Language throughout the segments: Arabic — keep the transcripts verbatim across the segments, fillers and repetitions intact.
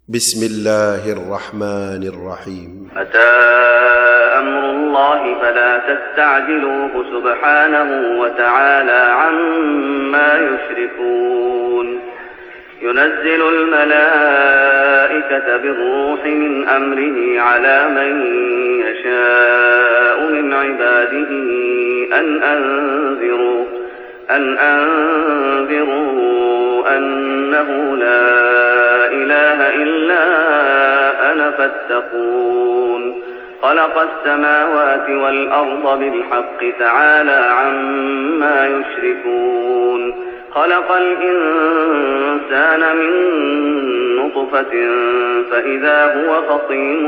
بسم الله الرحمن الرحيم. أتى أمر الله فلا تستعجلوه سبحانه وتعالى عما يشركون. ينزل الملائكة بالروح من أمره على من يشاء من عباده أن أنذروا أن أنذروا أنه لا إله إلا أنا فاتقون. خلق السماوات والأرض بالحق تعالى عما يشركون. خلق الإنسان من نطفة فإذا هو خصيم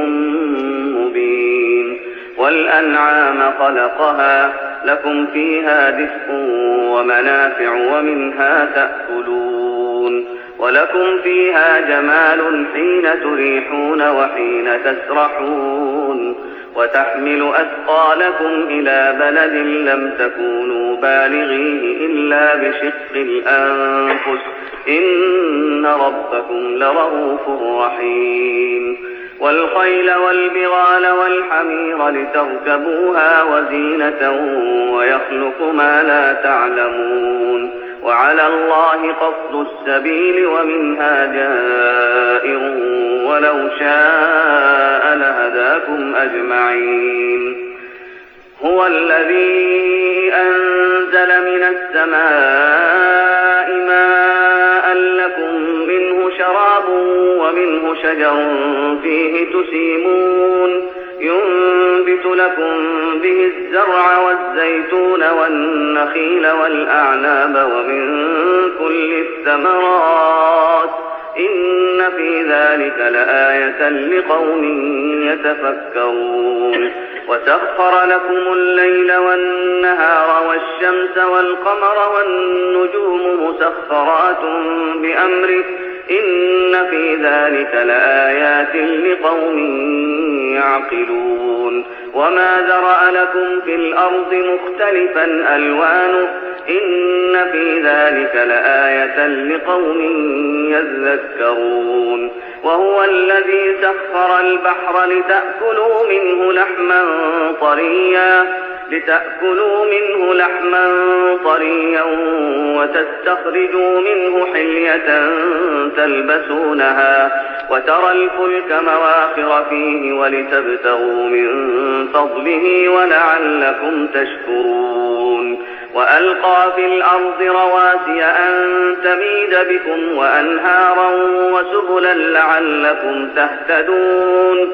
مبين. والأنعام خلقها لكم فيها دفء ومنافع ومنها تأكلون. ولكم فيها جمال حين تريحون وحين تسرحون. وتحمل أثقالكم إلى بلد لم تكونوا بالغيه إلا بشق الأنفس إن ربكم لرؤوف رحيم. والخيل والبغال والحمير لتركبوها وزينة ويخلق ما لا تعلمون. وعلى الله قصد السبيل ومنها جائر ولو شاء لهداكم أجمعين. هو الذي أنزل من السماء ماء لكم منه شراب ومنه شجر فيه تسيمون. ينبت لكم به الزرع والزيتون والنخيل والأعناب ومن كل الثمرات إن في ذلك لآية لقوم يتفكرون. وسخر لكم الليل والنهار والشمس والقمر والنجوم مسخرات بأمره إن في ذلك لآيات لقوم يعقلون. وما ذرأ لكم في الأرض مختلفا ألوانه إن في ذلك لآية لقوم يذكرون. وهو الذي سخر البحر لتأكلوا منه لحما طريا لتأكلوا منه لحما طريا وتستخرجوا منه حلية تلبسونها وترى الفلك مواخر فيه ولتبتغوا من فضله ولعلكم تشكرون. وألقى في الأرض رواسي أن تميد بكم وأنهارا وسبلا لعلكم تهتدون.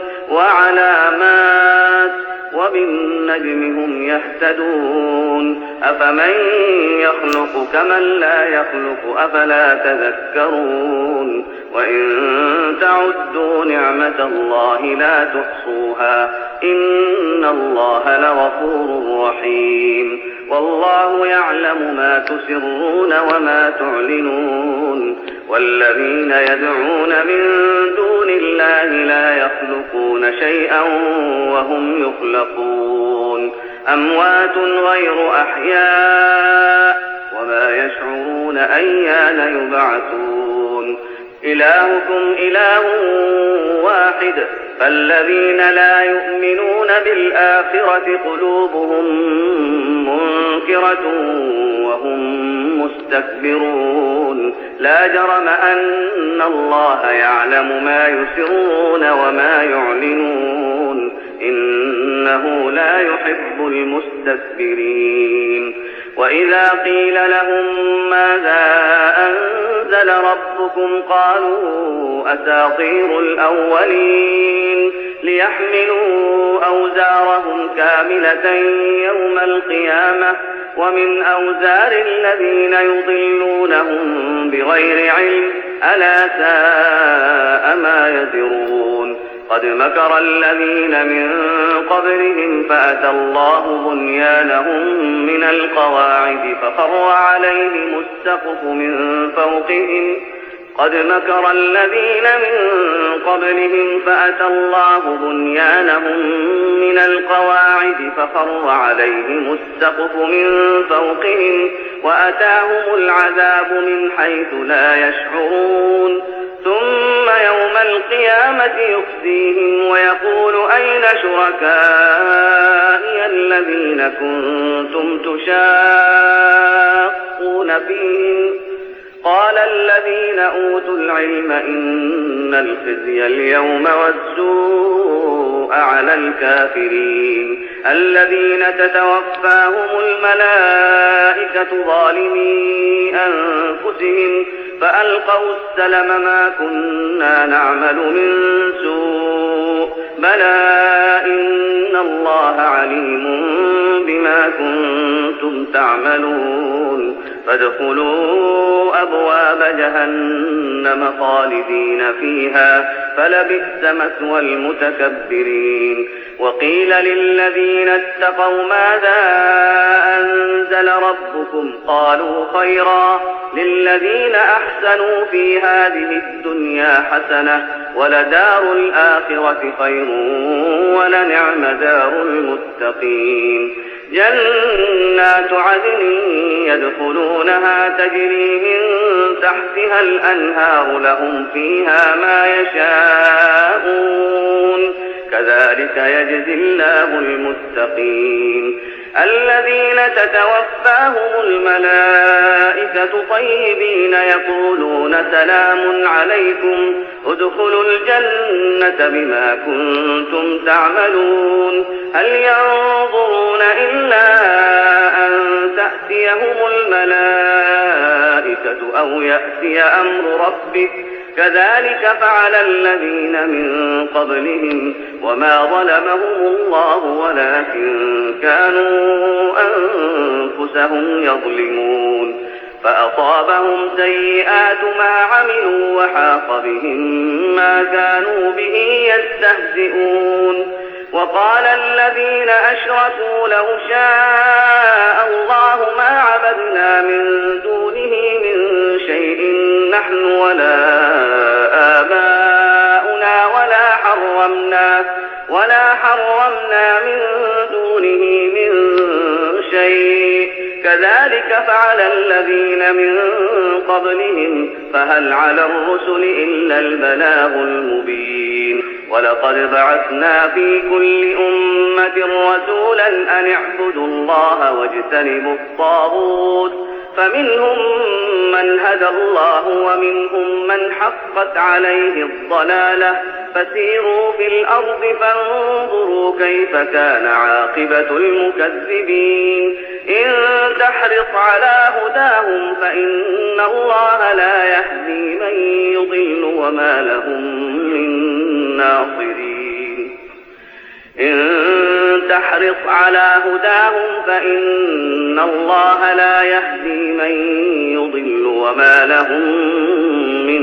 وعلامات وبالنجم هم يهتدون. أفمن يخلق كمن لا يخلق أفلا تذكرون. وإن تعدوا نعمة الله لا تحصوها إن الله لغفور رحيم. والله يعلم ما تسرون وما تعلنون. والذين يدعون من دون الله لا يخلقون شيئا وهم يخلقون. أموات غير أحياء وما يشعرون أيان يبعثون. إلهكم إله واحد فالذين لا يؤمنون بالآخرة قلوبهم منكرة وهم مستكبرون. لا جرم أن الله يعلم ما يسرون وما يعلنون إنه لا يحب المستكبرين. وإذا قيل لهم ماذا أنزل ربكم قالوا أساطير الأولين ليحملوا أوزارهم كاملة يوم القيامة ومن أوزار الذين يضلونهم بغير علم ألا ساء ما يزرون. قد مكر الذين من قبلهم فأتى الله بنيانهم من القواعد فخر عليهم السقف من فوقهم قد مكر الذين من قبلهم فأتى الله بنيانهم من القواعد فخر عليهم السقف من فوقهم وأتاهم العذاب من حيث لا يشعرون. ثم يوم القيامة يخزيهم ويقول أين شركائي الذين كنتم تشاقون فيهم قال الذين أوتوا العلم إن الخزي اليوم والسوء على الكافرين الذين تتوفاهم الملائكة ظالمي أنفسهم فألقوا السلم ما كنا نعمل من سوء بلى إن الله عليم بما كنتم تعملون فادخلوا أبواب جهنم خالدين فيها فلبئس مثوى المتكبرين وقيل للذين اتقوا ماذا أنزل ربكم قالوا خيرا للذين أحسنوا في هذه الدنيا حسنة ولدار الآخرة خير ولنعم دار المتقين جنات عدن يدخلونها تجري من تحتها الأنهار لهم فيها ما يشاءون كذلك يجزي الله المتقين الذين تتوفاهم الملائكة طيبين يقولون سلام عليكم ادخلوا الجنة بما كنتم تعملون هل ينظرون إلا أن تأتيهم الملائكة أو يأتي أمر ربك كذلك فعل الذين من قبلهم وما ظلمهم الله ولكن كانوا أنفسهم يظلمون فأصابهم سيئات ما عملوا وحاق بهم ما كانوا به يستهزئون وقال الذين أشركوا لو شاء الله ما عبدنا من دونه من شيء نحن ولا آباؤنا ولا حرمنا ولا حرمنا من دونه من شيء كذلك فعل الذين من قبلهم فهل على الرسل إلا البلاغ المبين ولقد بعثنا في كل أمة رسولا أن اعبدوا الله واجتنبوا الطاغوت فمنهم من هدى الله ومنهم من حقت عليه الضلالة فسيروا في الأرض فانظروا كيف كان عاقبة المكذبين إن تحرص على هداهم فإن الله لا يهدي من يضل وما لهم من ناصرين إن تحرص على هداهم فإن الله لا يهدي من يضل وما لهم من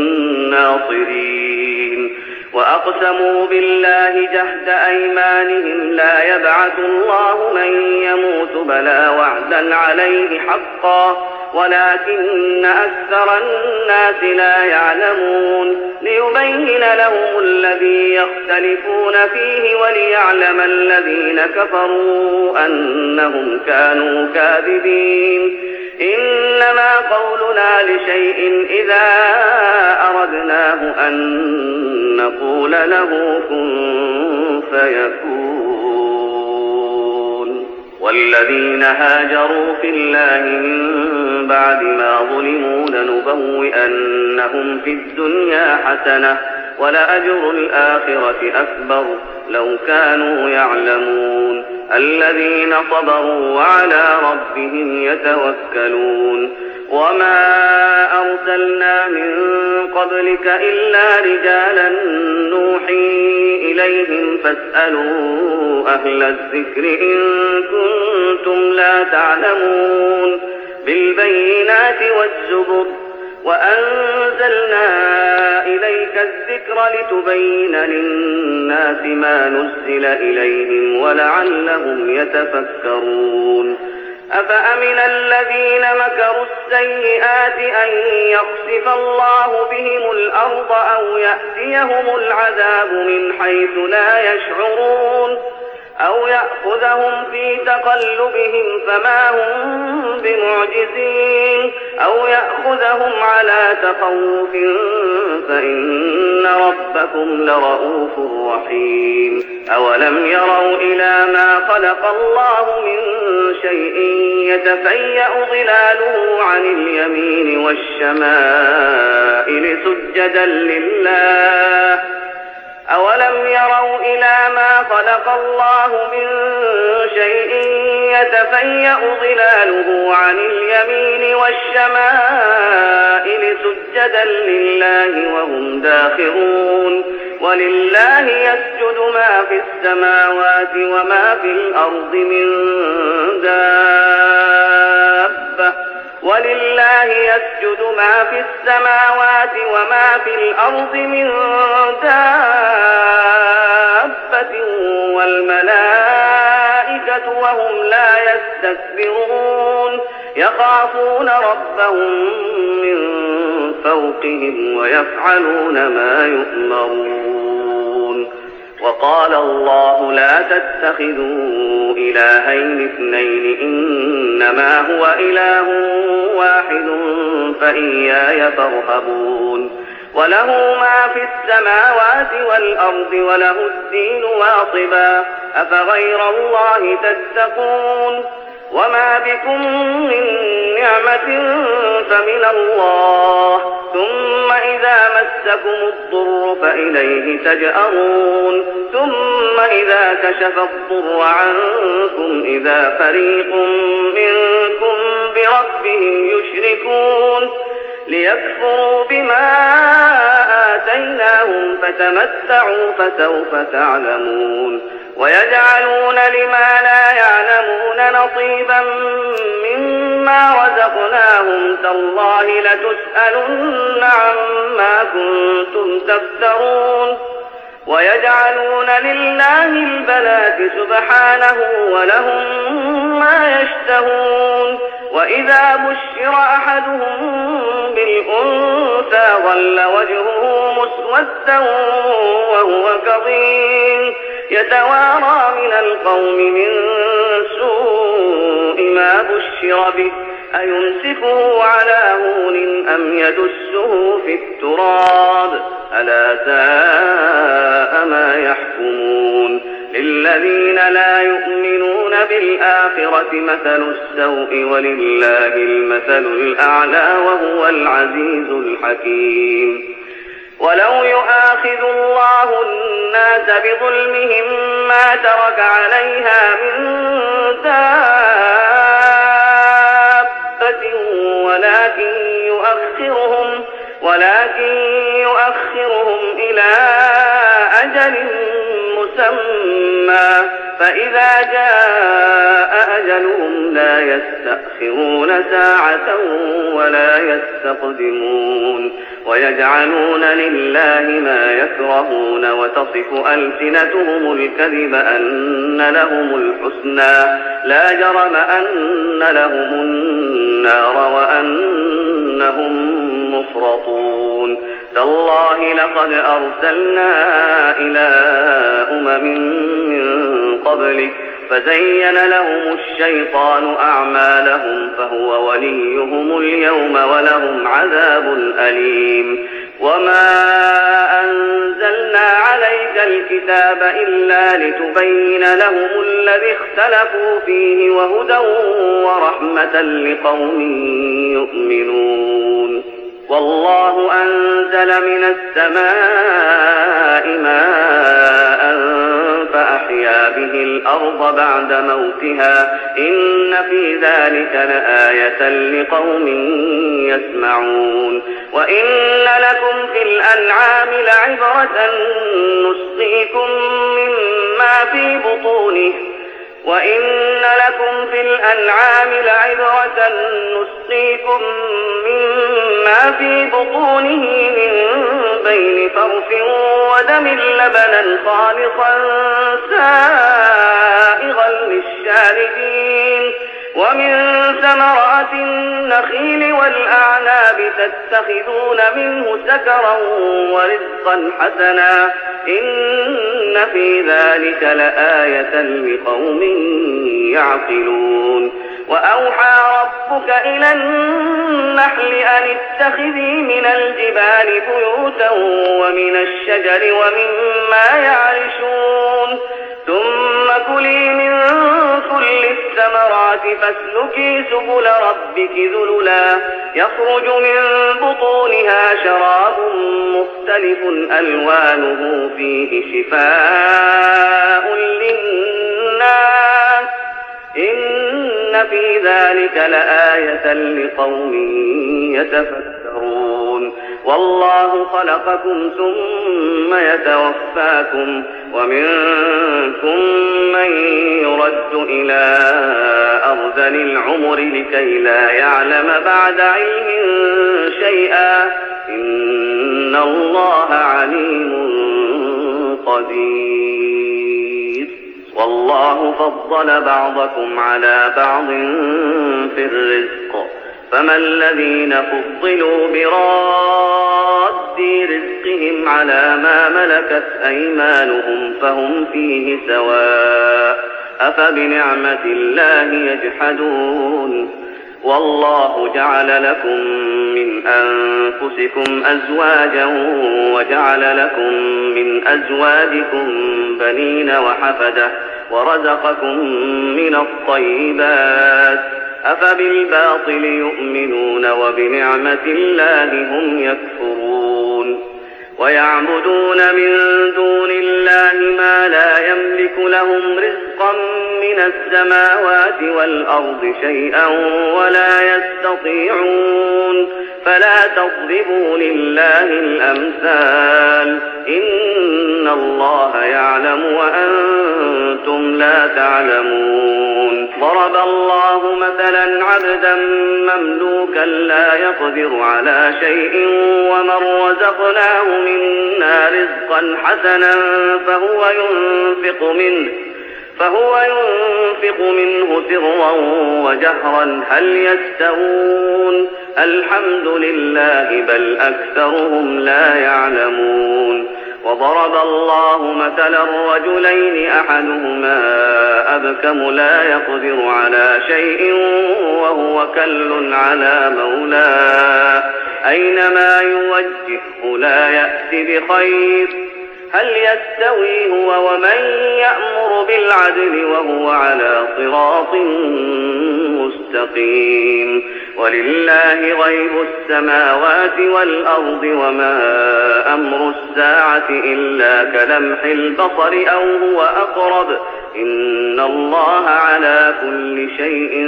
ناصرين وأقسموا بالله جهد أيمانهم لا يبعث الله من يموت بلى وعدا عليه حقا ولكن أكثر الناس لا يعلمون ليبين لهم الذي يختلفون فيه وليعلم الذين كفروا أنهم كانوا كاذبين إنما قولنا لشيء إذا أردناه أن نقول له كن فيكون والذين هاجروا في الله من بعد ما ظلموا لنبوئنهم في الدنيا حسنة ولأجر الآخرة أكبر لو كانوا يعلمون الذين صبروا وعلى ربهم يتوكلون وما أرسلنا من قبلك إلا رجالا نوحي إليهم فاسألوا أهل الذكر إن كنتم لا تعلمون بالبينات والزبر وأنزلنا إليك الذكر لتبين للناس ما نزل إليهم ولعلهم يتفكرون أفأمن الذين مكروا السيئات أن يخسف الله بهم الأرض أو يأتيهم العذاب من حيث لا يشعرون أو يأخذهم في تقلبهم فما هم بمعجزين أو يأخذهم على تخوف فإن رب ربكم لرؤوف رحيم أولم يروا إلى ما خلق الله من شيء يتفيأ ظلاله عن اليمين والشمائل سجدا لله أولم يروا إلى ما خلق الله من شيء يتفيأ ظلاله عن اليمين والشمائل سجدا لله وهم داخرون ولله يسجد ما في السماوات وما في الأرض من دابة ولله يسجد ما في السماوات وما في الأرض من دابة والملائكة وهم لا يستكبرون يخافون ربهم من فوقهم ويفعلون ما يؤمرون وقال الله لا تتخذوا إلهين اثنين إنما هو إله واحد فإياي فارهبون وله ما في السماوات والأرض وله الدين واصبا أفغير الله تتقون وما بكم من نعمة فمن الله ثم إذا مسكم الضر فإليه تجأرون ثم إذا كشف الضر عنكم إذا فريق منكم بربهم يشركون ليكفروا بما آتيناهم فتمتعوا فسوف تعلمون ويجعلون لما لا يعلمون نصيبا مما رزقناهم تالله لتسألن عما كنتم تفترون ويجعلون لله البنات سبحانه ولهم ما يشتهون وإذا بشر أحدهم بالأنثى ظل وجهه مسودا وهو كظيم يتوارى من القوم من سوء ما بشر به أيمسكه على هون أم يدسه في التراب ألا ساء ما يحكمون للذين لا يؤمنون بالآخرة مثل السوء ولله المثل الأعلى وهو العزيز الحكيم ولو يؤاخذ الله الناس بظلمهم ما ترك عليها من دابة ولكن يؤخرهم ولكن يؤخرهم إلى أجل مسمى فإذا جاء أجلهم لا يستأخرون ساعة ولا يستقدمون ويجعلون لله ما يكرهون وتصف ألسنتهم الكذب أن لهم الحسنى لا جرم أن لهم النار وأنهم مفرطون تالله لقد أرسلنا إلى أمم من قبلك فزين لهم الشيطان أعمالهم فهو وليهم اليوم ولهم عذاب أليم وما أنزلنا عليك الكتاب إلا لتبين لهم الذي اختلفوا فيه وهدى ورحمة لقوم يؤمنون والله أنزل من السماء ماء فأحيا به الأرض بعد موتها إن في ذلك لآية لقوم يسمعون وإن لكم في الأنعام لعبرة نسقيكم مما في بطونه وإن لكم في الأنعام لعبرة نسقيكم مما في بطونه من بين فرث ودم لبنا خالصا سائغا للشاربين ومن ثمرات النخيل والأعناب تتخذون منه سكرا ورزقا حسنا إن في ذلك لآية لقوم يعقلون وأوحى ربك إلى النحل أن اتخذي من الجبال بيوتا ومن الشجر ومما يعرشون ثم كلي من كل الثمرات فاسلكي سبل ربك ذللا يخرج من بطونها شراب مختلف ألوانه فيه شفاء للناس إن في ذلك لآية لقوم يتفكرون والله خلقكم ثم يتوفاكم ومنكم من يرد إلى أرذل العمر لكي لا يعلم بعد علم شيئا إن الله عليم قدير والله فضل بعضكم على بعض في الرزق فما الذين فضلوا براد رزقهم على ما ملكت أيمانهم فهم فيه سواء أفبنعمة الله يجحدون والله جعل لكم من أنفسكم أزواجا وجعل لكم من أزواجكم بنين وحفدة ورزقكم من الطيبات أفبالباطل يؤمنون وبنعمة الله هم يكفرون ويعبدون من دون الله ما لا يملك لهم رزقا من السماوات والأرض شيئا ولا يستطيعون فلا تضربوا لله الأمثال إن الله يعلم وأنتم لا تعلمون ضرب الله مثلا عبدا مملوكا لا يقدر على شيء ومن رزقناه منا رزقا حسنا فهو ينفق منه فهو ينفق منه سرا وجهرا هل يستوون الحمد لله بل أكثرهم لا يعلمون وضرب الله مثلا رجلين أحدهما أبكم لا يقدر على شيء وهو كل على مولاه أينما يوجهه لا يأتي بخير هل يستوي هو ومن يأمر بالعدل وهو على صراط مستقيم ولله غيب السماوات والأرض وما أمر الساعة إلا كلمح البصر أو هو أقرب إن الله على كل شيء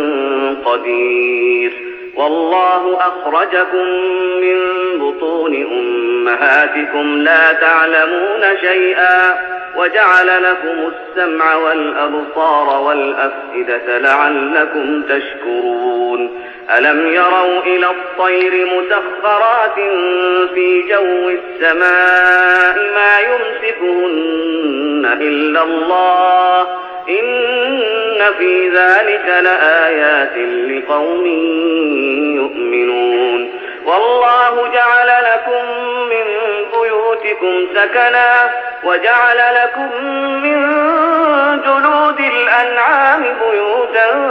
قدير والله أخرجكم من بطون أمهاتكم لا تعلمون شيئا وجعل لكم السمع والأبصار والأفئدة لعلكم تشكرون ألم يروا إلى الطير مسخرات في جو السماء ما يمسكهن إلا الله إن في ذلك لآيات لقوم يؤمنون والله جعل لكم من بيوتكم سكنا وجعل لكم من جلود الأنعام بيوتا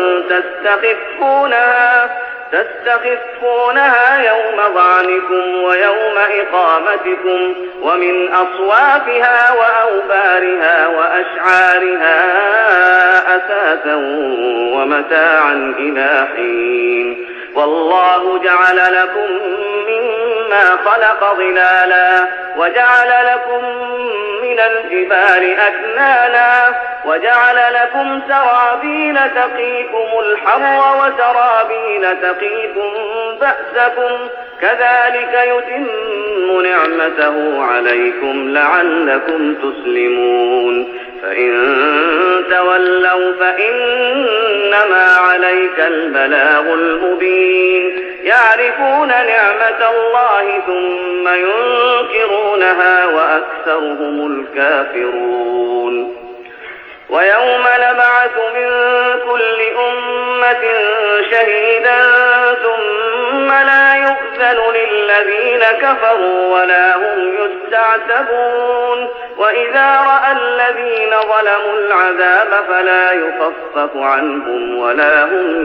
تستخفونها تستخفونها يوم ظعنكم ويوم إقامتكم ومن أصوافها وأوبارها وأشعارها أثاثا ومتاعا إلى حين والله جعل لكم مما خلق ظلالا وجعل لكم من الجبال أكنانا وجعل لكم سرابيل تقيكم الحر وسرابيل تقيكم بأسكم كذلك يتم نعمته عليكم لعلكم تسلمون فإن تولوا فإنما عليك البلاغ المبين يعرفون نعمة الله ثم ينكرونها وأكثرهم الكافرون ويوم نبعث من كل أمة شهيدا ثم لا يؤذن للذين الذين كفروا ولا هم يستعتبون وإذا رأى الذين ظلموا العذاب فلا يخفف عنهم ولا هم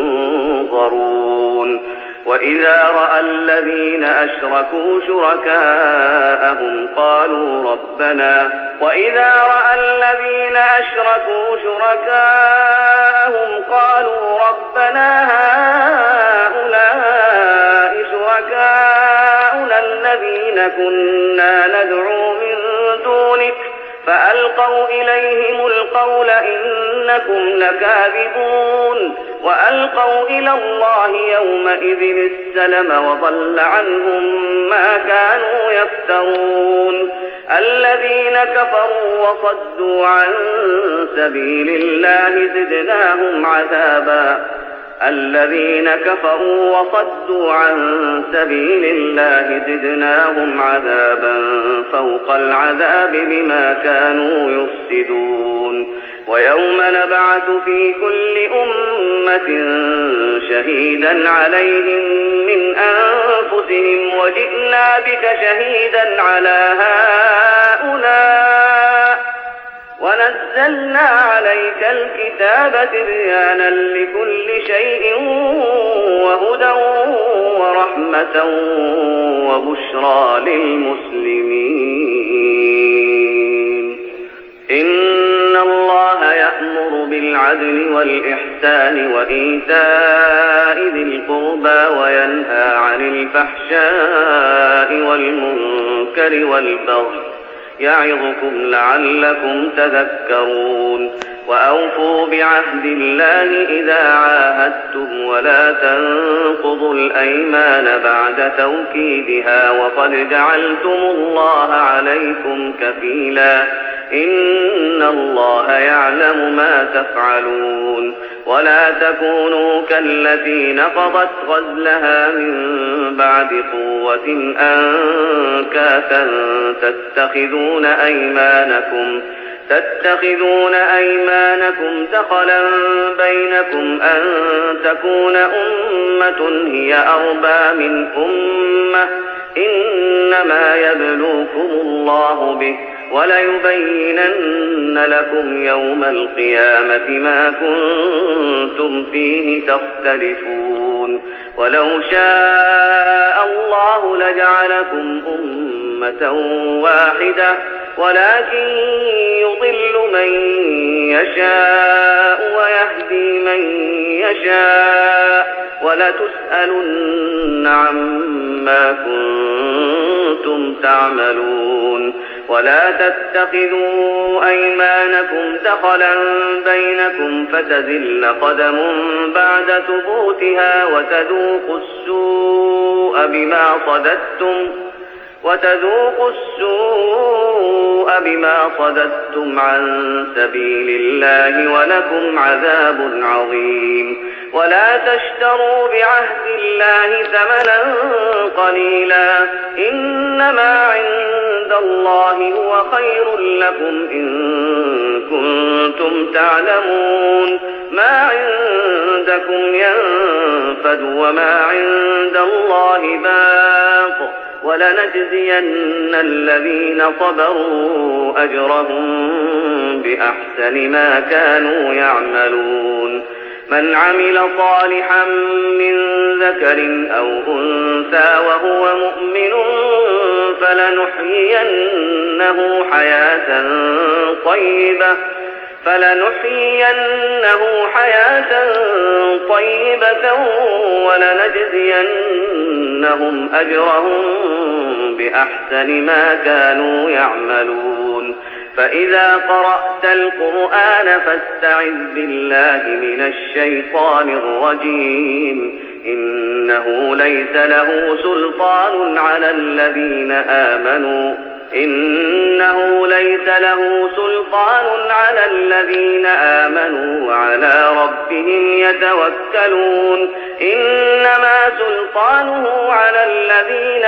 ينظرون وإذا رأى الذين أشركوا شركاءهم قالوا ربنا وإذا رأى الذين أشركوا شركاءهم قالوا ربنا هؤلاء شركاؤنا الذين كنا ندعو من دونك فألقوا إليهم القول إنكم لكاذبون وألقوا إلى الله يومئذ السلم وضل عنهم ما كانوا يفترون الذين كفروا وصدوا عن سبيل الله زدناهم عذابا الذين كفروا وصدوا عن سبيل الله زدناهم عذابا فوق العذاب بما كانوا يفسدون ويوم نبعث في كل أمة شهيدا عليهم من أنفسهم وجئنا بك شهيدا على هؤلاء ونزلنا عليك الكتاب تبيانا لكل شيء وهدى ورحمة وبشرى للمسلمين إن الله يأمر بالعدل والإحسان وإيتاء ذي القربى وينهى عن الفحشاء والمنكر والبغي يعظكم لعلكم تذكرون وأوفوا بعهد الله إذا عاهدتم ولا تنقضوا الأيمان بعد توكيدها وقد جعلتم الله عليكم كفيلا إن الله يعلم ما تفعلون ولا تكونوا كالتي نقضت غزلها من بعد قوة أنكاثا تتخذون أيمانكم تتخذون أيمانكم دخلا بينكم أن تكون أمة هي أربى من أمة إنما يبلوكم الله به وليبينن لكم يوم القيامة ما كنتم فيه تختلفون ولو شاء الله لجعلكم أمة واحدة ولكن يضل من يشاء ويهدي من يشاء ولتسألن عما كنتم تعملون ولا تتخذوا أيمانكم دخلا بينكم فتزل قدم بعد ثبوتها وتذوقوا السوء بما صددتم وتذوقوا السوء بما صددتم عن سبيل الله ولكم عذاب عظيم ولا تشتروا بعهد الله ثمنا قليلا إنما عند الله هو خير لكم إن كنتم تعلمون ما عندكم ينفد وما عند الله باق ولنجزين الذين صبروا أجرهم بأحسن ما كانوا يعملون من عمل صالحا من ذكر أو أنثى وهو مؤمن فلنحيينه حياة طيبة فلنحيينه حياة طيبة ولنجزينهم أجرهم بأحسن ما كانوا يعملون فإذا قرأت القرآن فاستعذ بالله من الشيطان الرجيم إنه ليس له سلطان على الذين آمنوا إنه ليس له سلطان على الذين آمنوا وعلى ربهم يتوكلون إنما سلطانه على الذين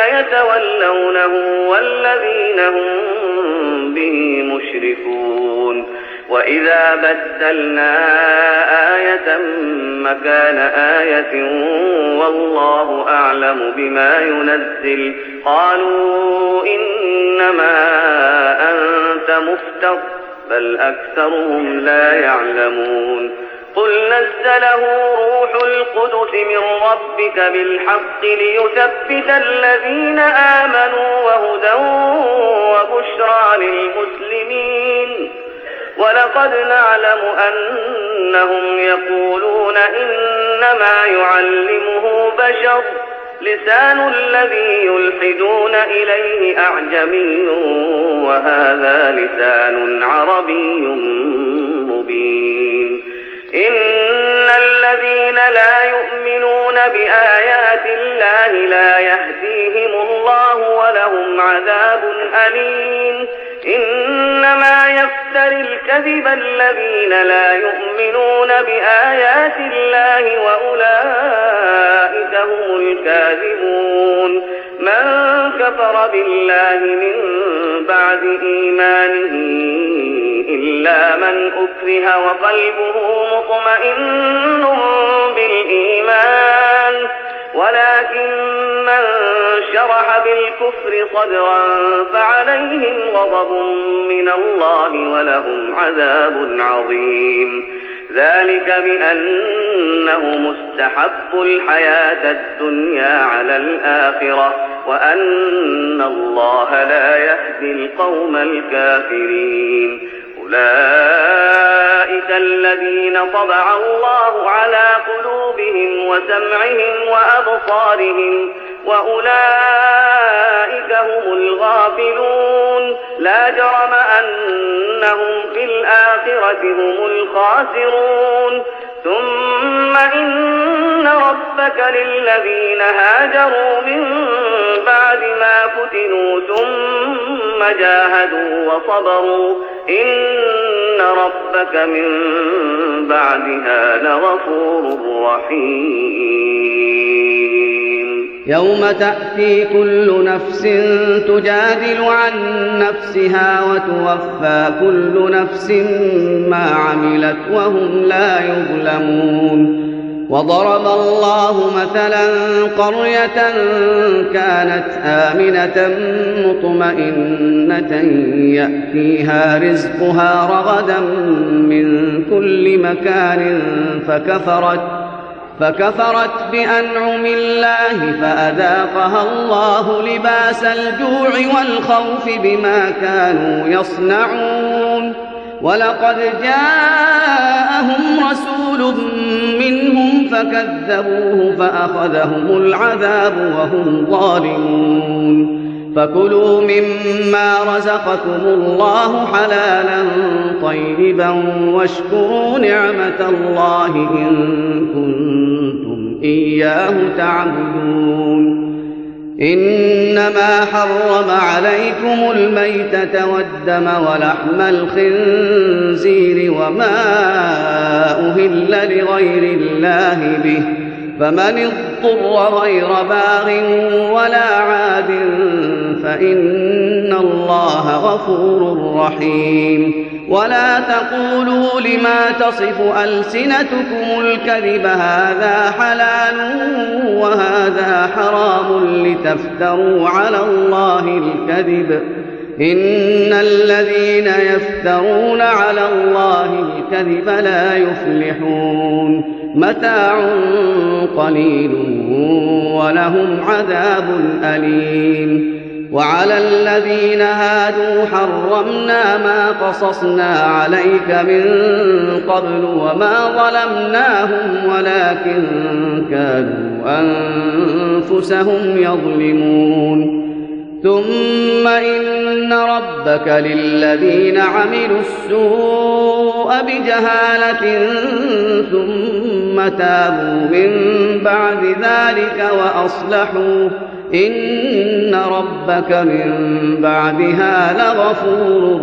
يتولونه والذين هم به مشركون وإذا بدلنا آية مكان آية والله أعلم بما ينزل قالوا إنما أنت مفتر بل أكثرهم لا يعلمون قل نزله روح القدس من ربك بالحق ليثبت الذين آمنوا وهدى وبشرى للمسلمين ولقد نعلم أنهم يقولون إنما يعلمه بشر لسان الذي يلحدون إليه أعجمي وهذا لسان عربي مبين إن الذين لا يؤمنون بآيات الله لا يهديهم الله ولهم عذاب أليم إنما يفتري الكذب الذين لا يؤمنون بآيات الله وأولئك هم الكاذبون من كفر بالله من بعد إيمانه إلا من أكره وقلبه مطمئن بالإيمان ولكن من شرح بالكفر صدرا فعليهم غضب من الله ولهم عذاب عظيم ذلك بأنه مستحب الحياة الدنيا على الآخرة وأن الله لا يهدي القوم الكافرين أولئك الذين طبع الله على قلوبهم وسمعهم وأبصارهم وأولئك هم الغافلون لا جرم أنهم في الآخرة هم الخاسرون ثم إن ربك للذين هاجروا من بعد ما فتنوا ثم جاهدوا وصبروا إن ربك من بعدها لغفور رحيم يوم تأتي كل نفس تجادل عن نفسها وتوفى كل نفس ما عملت وهم لا يظلمون وضرب الله مثلا قرية كانت آمنة مطمئنة يأتيها رزقها رغدا من كل مكان فكفرت فكفرت بأنعم الله فأذاقها الله لباس الجوع والخوف بما كانوا يصنعون ولقد جاءهم رسول منهم فكذبوه فأخذهم العذاب وهم ظالمون فكلوا مما رزقكم الله حلالا طيبا واشكروا نعمة الله إن كنتم إياه تعبدون إنما حرم عليكم الميتة والدم ولحم الخنزير وما أهل لغير الله به فمن اضطر غير باغ ولا عاد فإن الله غفور رحيم ولا تقولوا لما تصف ألسنتكم الكذب هذا حلال وهذا حرام لتفتروا على الله الكذب إن الذين يفترون على الله الكذب لا يفلحون متاع قليل ولهم عذاب أليم وعلى الذين هادوا حرمنا ما قصصنا عليك من قبل وما ظلمناهم ولكن كانوا أنفسهم يظلمون ثم إن ربك للذين عملوا السوء بجهالة ثم تابوا من بعد ذلك وأصلحوا إن ربك من بعدها لغفور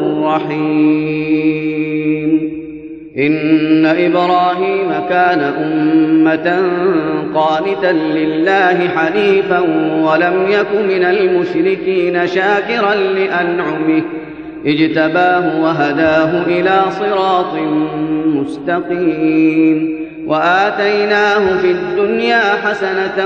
رحيم إن إبراهيم كان أمة قانتا لله حنيفا ولم يك من المشركين شاكرا لأنعمه اجتباه وهداه إلى صراط مستقيم وآتيناه في الدنيا حسنة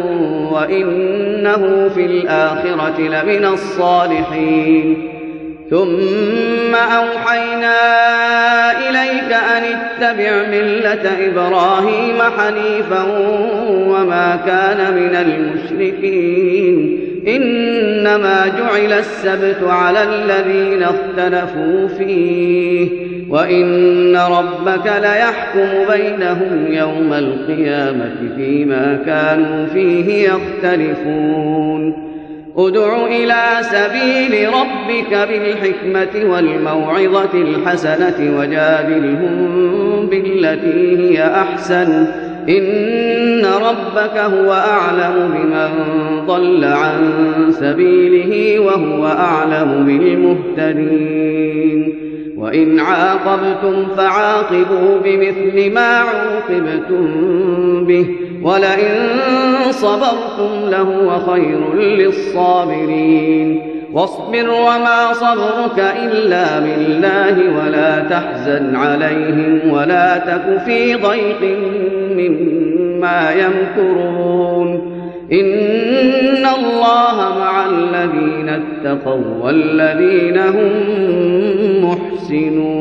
وإنه في الآخرة لمن الصالحين ثم أوحينا إليك أن اتبع ملة إبراهيم حنيفا وما كان من المشركين إنما جعل السبت على الذين اختلفوا فيه وإن ربك ليحكم بينهم يوم القيامة فيما كانوا فيه يختلفون ادع إلى سبيل ربك بالحكمة والموعظة الحسنة وجادلهم بالتي هي أحسن إن ربك هو أعلم بمن ضل عن سبيله وهو أعلم بالمهتدين وإن عاقبتم فعاقبوا بمثل ما عوقبتم به ولئن صبرتم لهو خير للصابرين واصبر وما صبرك إلا بالله ولا تحزن عليهم ولا تك في ضيق مما يمكرون إن الله مع الذين اتقوا والذين هم محسنون